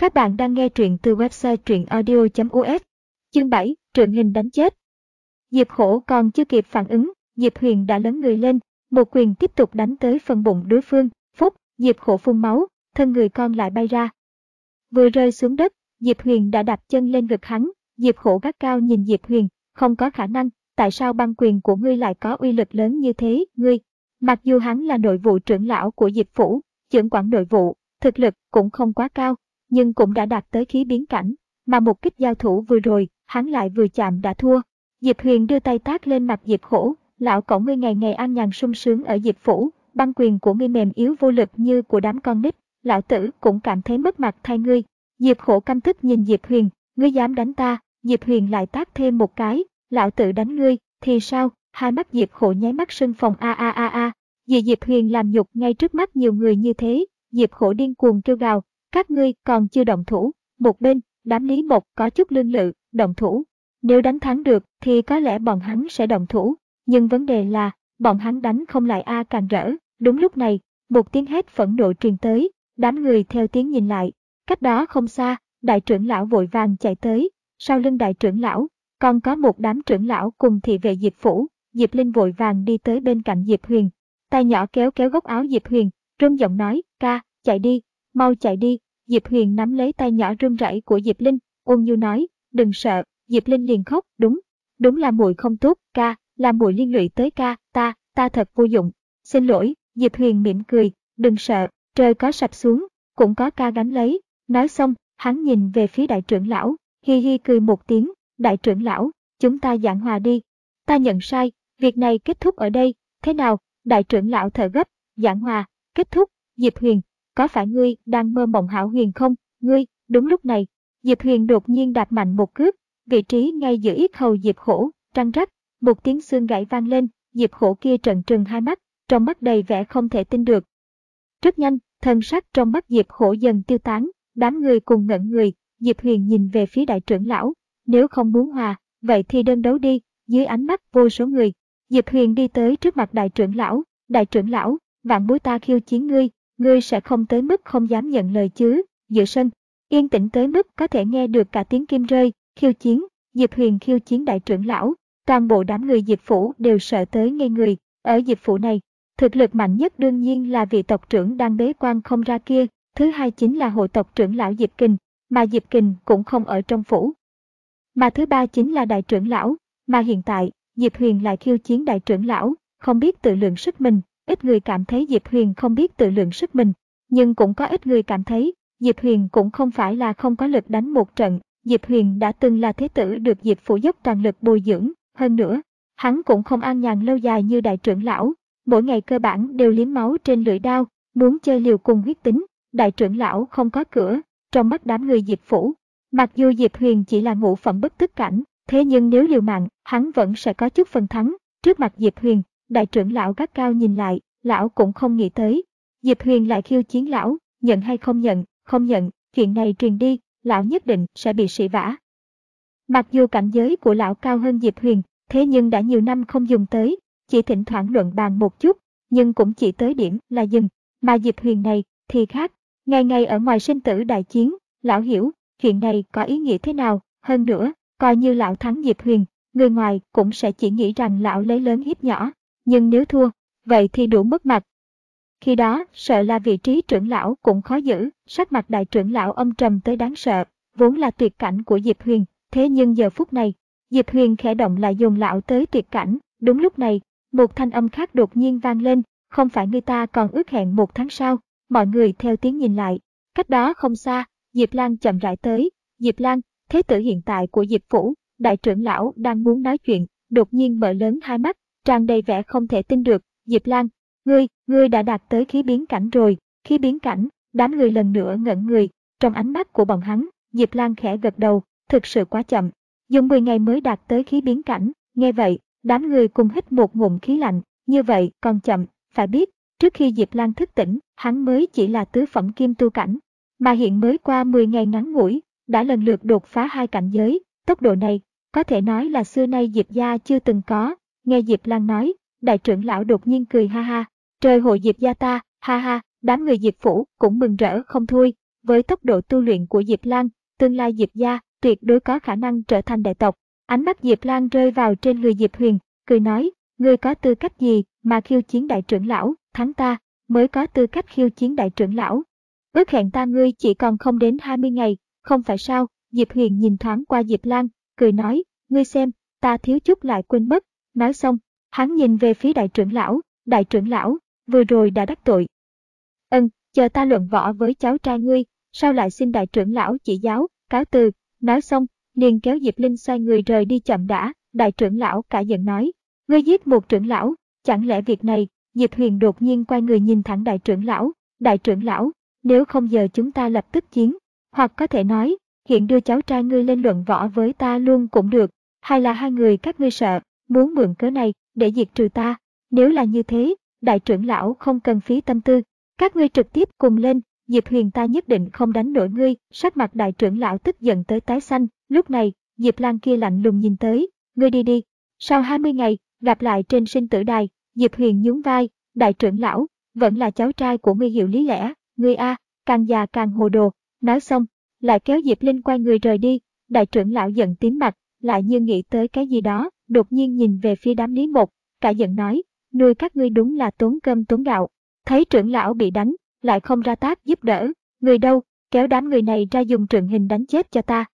Các bạn đang nghe truyện từ website truyệnaudio.us. Chương 7, trượng hình đánh chết. Diệp Hổ còn chưa kịp phản ứng, Diệp Huyền đã lấn người lên, một quyền tiếp tục đánh tới phần bụng đối phương. Phúc, Diệp Hổ phun máu, thân người con lại bay ra. Vừa rơi xuống đất, Diệp Huyền đã đạp chân lên ngực hắn. Diệp Hổ gắt cao nhìn Diệp Huyền, không có khả năng, tại sao băng quyền của ngươi lại có uy lực lớn như thế, ngươi? Mặc dù hắn là nội vụ trưởng lão của Diệp phủ, trưởng quản nội vụ, thực lực cũng không quá cao, nhưng cũng đã đạt tới khí biến cảnh, mà một kích giao thủ vừa rồi, hắn lại vừa chạm đã thua. Diệp Huyền đưa tay tát lên mặt Diệp Hổ, lão cẩu ngươi ngày ngày an nhàn sung sướng ở Diệp phủ, băng quyền của ngươi mềm yếu vô lực như của đám con nít, lão tử cũng cảm thấy mất mặt thay ngươi. Diệp Hổ căm tức nhìn Diệp Huyền, ngươi dám đánh ta? Diệp Huyền lại tát thêm một cái, lão tử đánh ngươi thì sao? Hai mắt Diệp Hổ nháy mắt sưng phồng a. Vì Diệp Huyền làm nhục ngay trước mắt nhiều người như thế, Diệp Hổ điên cuồng kêu gào, các ngươi còn chưa động thủ. Một bên, đám Lý Mộc có chút lương lự, động thủ. Nếu đánh thắng được thì có lẽ bọn hắn sẽ động thủ, nhưng vấn đề là bọn hắn đánh không lại càng rỡ. Đúng lúc này, một tiếng hét phẫn nộ truyền tới, đám người theo tiếng nhìn lại. Cách đó không xa, đại trưởng lão vội vàng chạy tới, sau lưng đại trưởng lão còn có một đám trưởng lão cùng thị vệ Diệp phủ. Diệp Linh vội vàng đi tới bên cạnh Diệp Huyền, tay nhỏ kéo kéo góc áo Diệp Huyền, run giọng nói, ca, chạy đi, mau chạy đi. Diệp Huyền nắm lấy tay nhỏ run rẩy của Diệp Linh, ôn nhu nói, đừng sợ. Diệp Linh liền khóc, đúng là muội không tốt, ca, là muội liên lụy tới ca, ta thật vô dụng. Xin lỗi. Diệp Huyền mỉm cười, đừng sợ, trời có sập xuống, cũng có ca gánh lấy. Nói xong, hắn nhìn về phía đại trưởng lão, hi hi cười một tiếng, đại trưởng lão, chúng ta giảng hòa đi. Ta nhận sai, việc này kết thúc ở đây, thế nào? Đại trưởng lão thở gấp, giảng hòa, kết thúc. Diệp Huyền, có phải ngươi đang mơ mộng hão huyền không? Ngươi, đúng lúc này, Diệp Huyền đột nhiên đạp mạnh một cước, vị trí ngay giữa yết hầu Diệp Hổ, răng rắc, một tiếng xương gãy vang lên, Diệp Hổ kia trợn trừng hai mắt, trong mắt đầy vẻ không thể tin được. Rất nhanh, thần sắc trong mắt Diệp Hổ dần tiêu tán, đám người cùng ngẩn người, Diệp Huyền nhìn về phía đại trưởng lão, nếu không muốn hòa, vậy thì đơn đấu đi. Dưới ánh mắt vô số người, Diệp Huyền đi tới trước mặt đại trưởng lão, vạn bối ta khiêu chiến ngươi sẽ không tới mức không dám nhận lời chứ? Giữa sân, yên tĩnh tới mức có thể nghe được cả tiếng kim rơi. Khiêu chiến, Diệp Huyền khiêu chiến đại trưởng lão, toàn bộ đám người Diệp phủ đều sợ tới ngây người. Ở Diệp phủ này, thực lực mạnh nhất đương nhiên là vị tộc trưởng đang bế quan không ra kia, thứ hai chính là hộ tộc trưởng lão Diệp Kình, mà Diệp Kình cũng không ở trong phủ. Mà thứ ba chính là đại trưởng lão, mà hiện tại, Diệp Huyền lại khiêu chiến đại trưởng lão, không biết tự lượng sức mình. Ít người cảm thấy Diệp Huyền không biết tự lượng sức mình, nhưng cũng có ít người cảm thấy Diệp Huyền cũng không phải là không có lực đánh một trận. Diệp Huyền đã từng là thế tử được Diệp phủ dốc toàn lực bồi dưỡng, hơn nữa, hắn cũng không an nhàn lâu dài như đại trưởng lão, mỗi ngày cơ bản đều liếm máu trên lưỡi đao, muốn chơi liều cùng huyết tính. Đại trưởng lão không có cửa, trong mắt đám người Diệp phủ. Mặc dù Diệp Huyền chỉ là ngũ phẩm bất tức cảnh, thế nhưng nếu liều mạng, hắn vẫn sẽ có chút phần thắng. Trước mặt Diệp Huyền, đại trưởng lão gắt cao nhìn lại, lão cũng không nghĩ tới. Diệp Huyền lại khiêu chiến lão, nhận hay không nhận, chuyện này truyền đi, lão nhất định sẽ bị sỉ vả. Mặc dù cảnh giới của lão cao hơn Diệp Huyền, thế nhưng đã nhiều năm không dùng tới, chỉ thỉnh thoảng luận bàn một chút, nhưng cũng chỉ tới điểm là dừng. Mà Diệp Huyền này thì khác, ngày ngày ở ngoài sinh tử đại chiến, lão hiểu chuyện này có ý nghĩa thế nào. Hơn nữa, coi như lão thắng Diệp Huyền, người ngoài cũng sẽ chỉ nghĩ rằng lão lấy lớn hiếp nhỏ, nhưng nếu thua, vậy thì đủ mất mặt. Khi đó, sợ là vị trí trưởng lão cũng khó giữ, sắc mặt đại trưởng lão âm trầm tới đáng sợ, vốn là tuyệt cảnh của Diệp Huyền, thế nhưng giờ phút này, Diệp Huyền khẽ động lại dồn lão tới tuyệt cảnh. Đúng lúc này, một thanh âm khác đột nhiên vang lên, không phải người ta còn ước hẹn 1 tháng sau? Mọi người theo tiếng nhìn lại, cách đó không xa, Diệp Lan chậm rãi tới. Diệp Lan, thế tử hiện tại của Diệp phủ. Đại trưởng lão đang muốn nói chuyện, đột nhiên mở lớn hai mắt, tràn đầy vẻ không thể tin được. Diệp Lan, ngươi đã đạt tới khí biến cảnh rồi. Khí biến cảnh? Đám người lần nữa ngẩn người, trong ánh mắt của bọn hắn, Diệp Lan khẽ gật đầu, thực sự quá chậm, dùng 10 ngày mới đạt tới khí biến cảnh. Nghe vậy, đám người cùng hít một ngụm khí lạnh, như vậy còn chậm, phải biết, trước khi Diệp Lan thức tỉnh, hắn mới chỉ là tứ phẩm kim tu cảnh, mà hiện mới qua 10 ngày ngắn ngủi, đã lần lượt đột phá 2 cảnh giới, tốc độ này, có thể nói là xưa nay Diệp gia chưa từng có. Nghe Diệp Lan nói, đại trưởng lão đột nhiên cười ha ha, trời hộ Diệp gia ta, ha ha. Đám người Diệp phủ cũng mừng rỡ không thôi, với tốc độ tu luyện của Diệp Lan, tương lai Diệp gia tuyệt đối có khả năng trở thành đại tộc. Ánh mắt Diệp Lan rơi vào trên người Diệp Huyền, cười nói, ngươi có tư cách gì mà khiêu chiến đại trưởng lão, thắng ta mới có tư cách khiêu chiến đại trưởng lão. Ước hẹn ta ngươi chỉ còn không đến 20 ngày, không phải sao? Diệp Huyền nhìn thoáng qua Diệp Lan, cười nói, ngươi xem, ta thiếu chút lại quên mất. Nói xong, hắn nhìn về phía đại trưởng lão, vừa rồi đã đắc tội. Chờ ta luận võ với cháu trai ngươi, sao lại xin đại trưởng lão chỉ giáo, cáo từ. Nói xong, liền kéo Diệp Linh xoay người rời đi chậm đã. Đại trưởng lão cả giận nói, ngươi giết một trưởng lão, chẳng lẽ việc này? Diệp Huyền đột nhiên quay người nhìn thẳng đại trưởng lão, nếu không giờ chúng ta lập tức chiến, hoặc có thể nói, hiện đưa cháu trai ngươi lên luận võ với ta luôn cũng được, hay là hai người các ngươi sợ, muốn mượn cớ này để diệt trừ ta? Nếu là như thế, đại trưởng lão không cần phí tâm tư, các ngươi trực tiếp cùng lên, Diệp Huyền ta nhất định không đánh nổi ngươi. Sắc mặt đại trưởng lão tức giận tới tái xanh. Lúc này, Diệp Lan kia lạnh lùng nhìn tới, ngươi đi đi, sau 20 ngày, gặp lại trên sinh tử đài. Diệp Huyền nhún vai, đại trưởng lão, vẫn là cháu trai của ngươi hiểu lý lẽ, ngươi a, càng già càng hồ đồ. Nói xong, lại kéo Diệp Linh quay người rời đi. Đại trưởng lão giận tím mặt, lại như nghĩ tới cái gì đó, đột nhiên nhìn về phía đám Lý Mộc, cả giận nói, nuôi các ngươi đúng là tốn cơm tốn gạo. Thấy trưởng lão bị đánh, lại không ra tác giúp đỡ, người đâu, kéo đám người này ra dùng trượng hình đánh chết cho ta.